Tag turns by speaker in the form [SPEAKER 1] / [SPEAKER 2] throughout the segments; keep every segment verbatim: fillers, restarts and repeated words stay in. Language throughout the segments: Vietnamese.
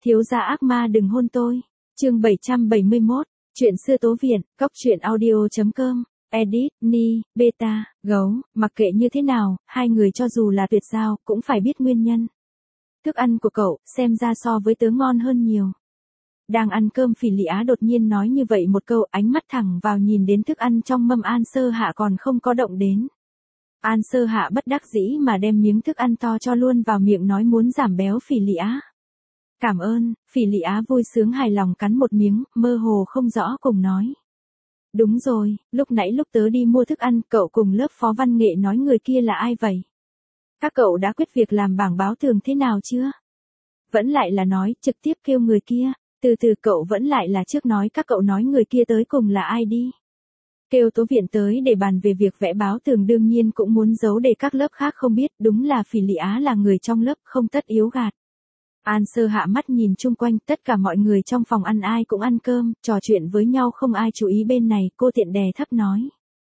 [SPEAKER 1] Thiếu gia ác ma đừng hôn tôi. Chương bảy trăm bảy mươi mốt. Chuyện xưa Tố Viện, cóc truyện audio chấm com. Edit, Ni, Beta, Gấu, mặc kệ như thế nào, hai người cho dù là tuyệt giao, cũng phải biết nguyên nhân. Thức ăn của cậu, xem ra so với tớ ngon hơn nhiều. Đang ăn cơm Phỉ Lị Á đột nhiên nói như vậy một câu, ánh mắt thẳng vào nhìn đến thức ăn trong mâm An Sơ Hạ còn không có động đến. An Sơ Hạ bất đắc dĩ mà đem miếng thức ăn to cho luôn vào miệng nói muốn giảm béo Phỉ Lị Á. Cảm ơn, Phỉ Lị Á vui sướng hài lòng cắn một miếng, mơ hồ không rõ cùng nói. Đúng rồi, lúc nãy lúc tớ đi mua thức ăn, cậu cùng lớp phó văn nghệ nói người kia là ai vậy? Các cậu đã quyết việc làm bảng báo tường thế nào chưa? Vẫn lại là nói, trực tiếp kêu người kia, từ từ cậu vẫn lại là trước nói các cậu nói người kia tới cùng là ai đi. Kêu Tố Viện tới để bàn về việc vẽ báo tường đương nhiên cũng muốn giấu để các lớp khác không biết, đúng là Phỉ Lị Á là người trong lớp không tất yếu gạt. An Sơ Hạ mắt nhìn chung quanh, tất cả mọi người trong phòng ăn ai cũng ăn cơm, trò chuyện với nhau không ai chú ý bên này, cô tiện đè thấp nói.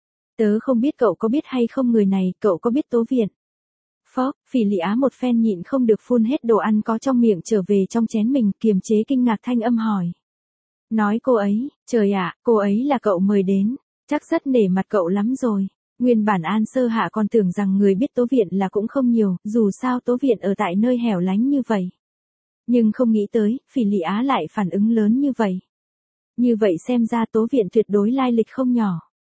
[SPEAKER 1] Tớ không biết cậu có biết hay không người này, cậu có biết Tố Viện? Phó, Phỉ Lị Á một phen nhịn không được phun hết đồ ăn có trong miệng trở về trong chén mình, kiềm chế kinh ngạc thanh âm hỏi. Nói cô ấy, trời ạ, cô ấy là cậu mời đến, chắc rất nể mặt cậu lắm rồi. Nguyên bản An Sơ Hạ còn tưởng rằng người biết Tố Viện là cũng không nhiều, dù sao Tố Viện ở tại nơi hẻo lánh như vậy. Nhưng không nghĩ tới, Phỉ Lị Á lại phản ứng lớn như vậy. Như vậy xem ra Tố Viện tuyệt đối lai lịch không nhỏ.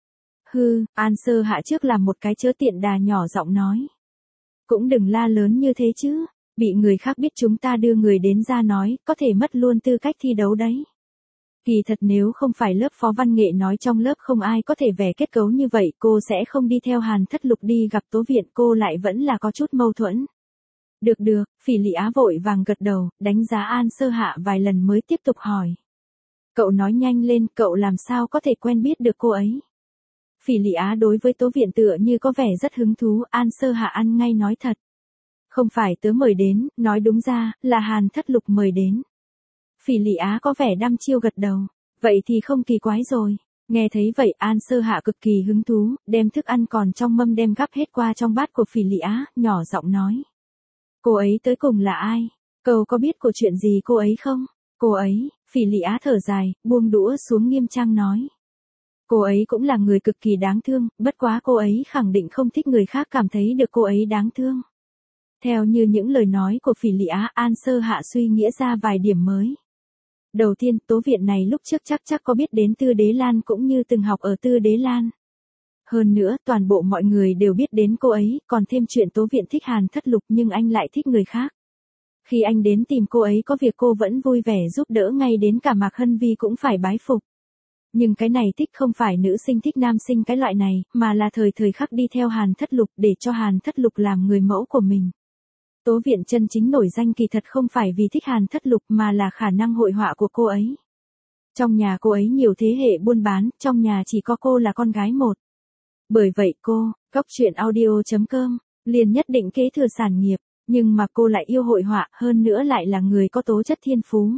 [SPEAKER 1] Hư, An Sơ Hạ trước làm một cái chớ tiện đà nhỏ giọng nói. Cũng đừng la lớn như thế chứ, bị người khác biết chúng ta đưa người đến ra nói, có thể mất luôn tư cách thi đấu đấy. Kỳ thật nếu không phải lớp phó văn nghệ nói trong lớp không ai có thể vẽ kết cấu như vậy, cô sẽ không đi theo Hàn Thất Lục đi gặp Tố Viện, cô lại vẫn là có chút mâu thuẫn. Được được, Phỉ Lị Á vội vàng gật đầu, đánh giá An Sơ Hạ vài lần mới tiếp tục hỏi. Cậu nói nhanh lên, cậu làm sao có thể quen biết được cô ấy? Phỉ Lị Á đối với Tố Viện tựa như có vẻ rất hứng thú, An Sơ Hạ ăn ngay nói thật. Không phải tớ mời đến, nói đúng ra, là Hàn Thất Lục mời đến. Phỉ Lị Á có vẻ đăm chiêu gật đầu, vậy thì không kỳ quái rồi. Nghe thấy vậy An Sơ Hạ cực kỳ hứng thú, đem thức ăn còn trong mâm đem gắp hết qua trong bát của Phỉ Lị Á, nhỏ giọng nói. Cô ấy tới cùng là ai? Cậu có biết của chuyện gì cô ấy không? Cô ấy, Phỉ Lị Á thở dài, buông đũa xuống nghiêm trang nói. Cô ấy cũng là người cực kỳ đáng thương, bất quá cô ấy khẳng định không thích người khác cảm thấy được cô ấy đáng thương. Theo như những lời nói của Phỉ Lị Á, An Sơ Hạ suy nghĩa ra vài điểm mới. Đầu tiên, Tố Viện này lúc trước chắc chắc có biết đến Tư Đế Lan cũng như từng học ở Tư Đế Lan. Hơn nữa, toàn bộ mọi người đều biết đến cô ấy, còn thêm chuyện Tố Viện thích Hàn Thất Lục nhưng anh lại thích người khác. Khi anh đến tìm cô ấy có việc cô vẫn vui vẻ giúp đỡ, ngay đến cả Mạc Hân Vi cũng phải bái phục. Nhưng cái này thích không phải nữ sinh thích nam sinh cái loại này, mà là thời thời khắc đi theo Hàn Thất Lục để cho Hàn Thất Lục làm người mẫu của mình. Tố Viện chân chính nổi danh kỳ thật không phải vì thích Hàn Thất Lục mà là khả năng hội họa của cô ấy. Trong nhà cô ấy nhiều thế hệ buôn bán, trong nhà chỉ có cô là con gái một. Bởi vậy cô, cóc truyện audio chấm com, liền nhất định kế thừa sản nghiệp, nhưng mà cô lại yêu hội họa, hơn nữa lại là người có tố chất thiên phú.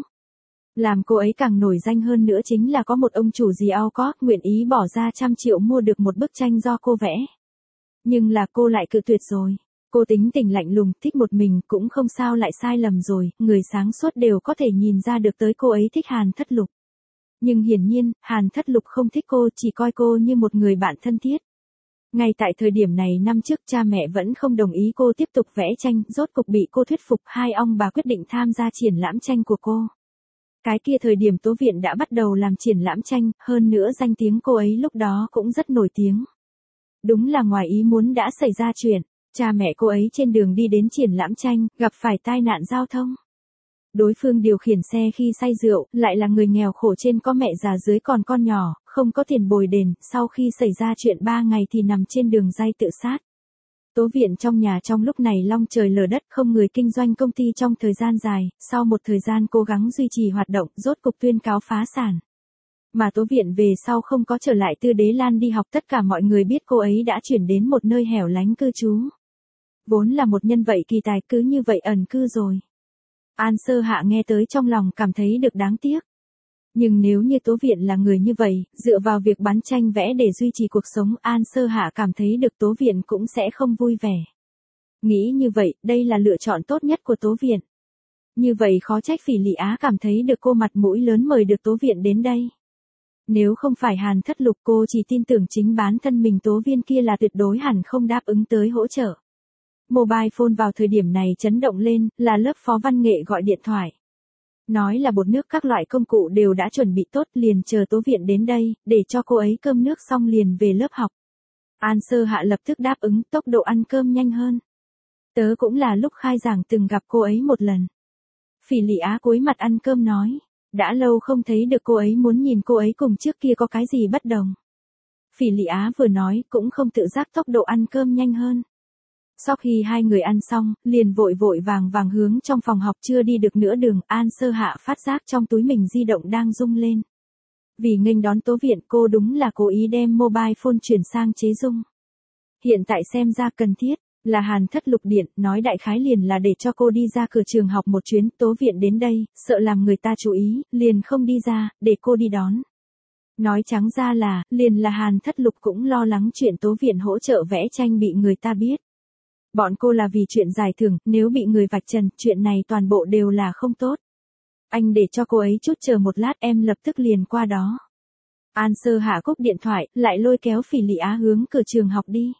[SPEAKER 1] Làm cô ấy càng nổi danh hơn nữa chính là có một ông chủ gì Alcott nguyện ý bỏ ra trăm triệu mua được một bức tranh do cô vẽ. Nhưng là cô lại cự tuyệt rồi. Cô tính tình lạnh lùng, thích một mình cũng không sao lại sai lầm rồi, người sáng suốt đều có thể nhìn ra được tới cô ấy thích Hàn Thất Lục. Nhưng hiển nhiên, Hàn Thất Lục không thích cô, chỉ coi cô như một người bạn thân thiết. Ngay tại thời điểm này năm trước cha mẹ vẫn không đồng ý cô tiếp tục vẽ tranh, rốt cục bị cô thuyết phục, hai ông bà quyết định tham gia triển lãm tranh của cô. Cái kia thời điểm Tố Viện đã bắt đầu làm triển lãm tranh, hơn nữa danh tiếng cô ấy lúc đó cũng rất nổi tiếng. Đúng là ngoài ý muốn đã xảy ra chuyện, cha mẹ cô ấy trên đường đi đến triển lãm tranh, gặp phải tai nạn giao thông. Đối phương điều khiển xe khi say rượu, lại là người nghèo khổ trên có mẹ già dưới còn con nhỏ, không có tiền bồi đền, sau khi xảy ra chuyện ba ngày thì nằm trên đường ray tự sát. Tố Viện trong nhà trong lúc này long trời lở đất, không người kinh doanh công ty trong thời gian dài, sau một thời gian cố gắng duy trì hoạt động, rốt cục tuyên cáo phá sản. Mà Tố Viện về sau không có trở lại Tư Đế Lan đi học, tất cả mọi người biết cô ấy đã chuyển đến một nơi hẻo lánh cư trú. Vốn là một nhân vậy kỳ tài cứ như vậy ẩn cư rồi. An Sơ Hạ nghe tới trong lòng cảm thấy được đáng tiếc. Nhưng nếu như Tố Viện là người như vậy, dựa vào việc bán tranh vẽ để duy trì cuộc sống, An Sơ Hạ cảm thấy được Tố Viện cũng sẽ không vui vẻ. Nghĩ như vậy, đây là lựa chọn tốt nhất của Tố Viện. Như vậy khó trách Phỉ Lị Á cảm thấy được cô mặt mũi lớn mời được Tố Viện đến đây. Nếu không phải Hàn Thất Lục, cô chỉ tin tưởng chính bản thân mình Tố Viên kia là tuyệt đối hẳn không đáp ứng tới hỗ trợ. Mobile phone vào thời điểm này chấn động lên, là lớp phó văn nghệ gọi điện thoại. Nói là bột nước các loại công cụ đều đã chuẩn bị tốt, liền chờ Tố Viện đến đây, để cho cô ấy cơm nước xong liền về lớp học. An Sơ Hạ lập tức đáp ứng, tốc độ ăn cơm nhanh hơn. Tớ cũng là lúc khai giảng từng gặp cô ấy một lần. Phỉ Lị Á cúi mặt ăn cơm nói, đã lâu không thấy được cô ấy, muốn nhìn cô ấy cùng trước kia có cái gì bất đồng. Phỉ Lị Á vừa nói cũng không tự giác tốc độ ăn cơm nhanh hơn. Sau khi hai người ăn xong, liền vội vội vàng vàng hướng trong phòng học, chưa đi được nửa đường, An Sơ Hạ phát giác trong túi mình di động đang rung lên. Vì nghênh đón Tố Viện, cô đúng là cố ý đem mobile phone chuyển sang chế rung. Hiện tại xem ra cần thiết, là Hàn Thất Lục điện, nói đại khái liền là để cho cô đi ra cửa trường học một chuyến, Tố Viện đến đây, sợ làm người ta chú ý, liền không đi ra, để cô đi đón. Nói trắng ra là, liền là Hàn Thất Lục cũng lo lắng chuyện Tố Viện hỗ trợ vẽ tranh bị người ta biết. Bọn cô là vì chuyện giải thưởng, nếu bị người vạch trần, chuyện này toàn bộ đều là không tốt. Anh để cho cô ấy chút chờ một lát, em lập tức liền qua đó. An Sơ Hạ cúp điện thoại, lại lôi kéo Phỉ Lị Á hướng cửa trường học đi.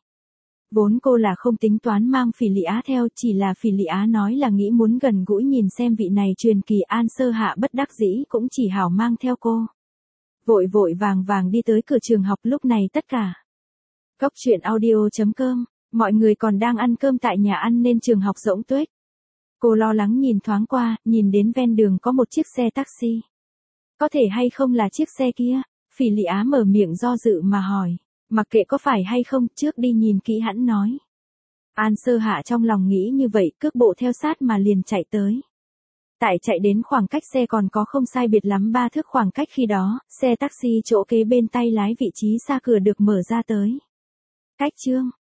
[SPEAKER 1] Vốn cô là không tính toán mang Phỉ Lị Á theo, chỉ là Phỉ Lị Á nói là nghĩ muốn gần gũi nhìn xem vị này truyền kỳ, An Sơ Hạ bất đắc dĩ cũng chỉ hảo mang theo cô. Vội vội vàng vàng đi tới cửa trường học, lúc này tất cả. Cốc truyện audio chấm com, mọi người còn đang ăn cơm tại nhà ăn nên trường học rỗng tuếch. Cô lo lắng nhìn thoáng qua, nhìn đến ven đường có một chiếc xe taxi. Có thể hay không là chiếc xe kia? Phỉ Lị Á mở miệng do dự mà hỏi. Mặc kệ có phải hay không, trước đi nhìn kỹ hẵn nói. An Sơ Hạ trong lòng nghĩ như vậy, cước bộ theo sát mà liền chạy tới. Tại chạy đến khoảng cách xe còn có không sai biệt lắm ba thước khoảng cách khi đó, xe taxi chỗ kế bên tay lái vị trí xa cửa được mở ra tới. Cách chương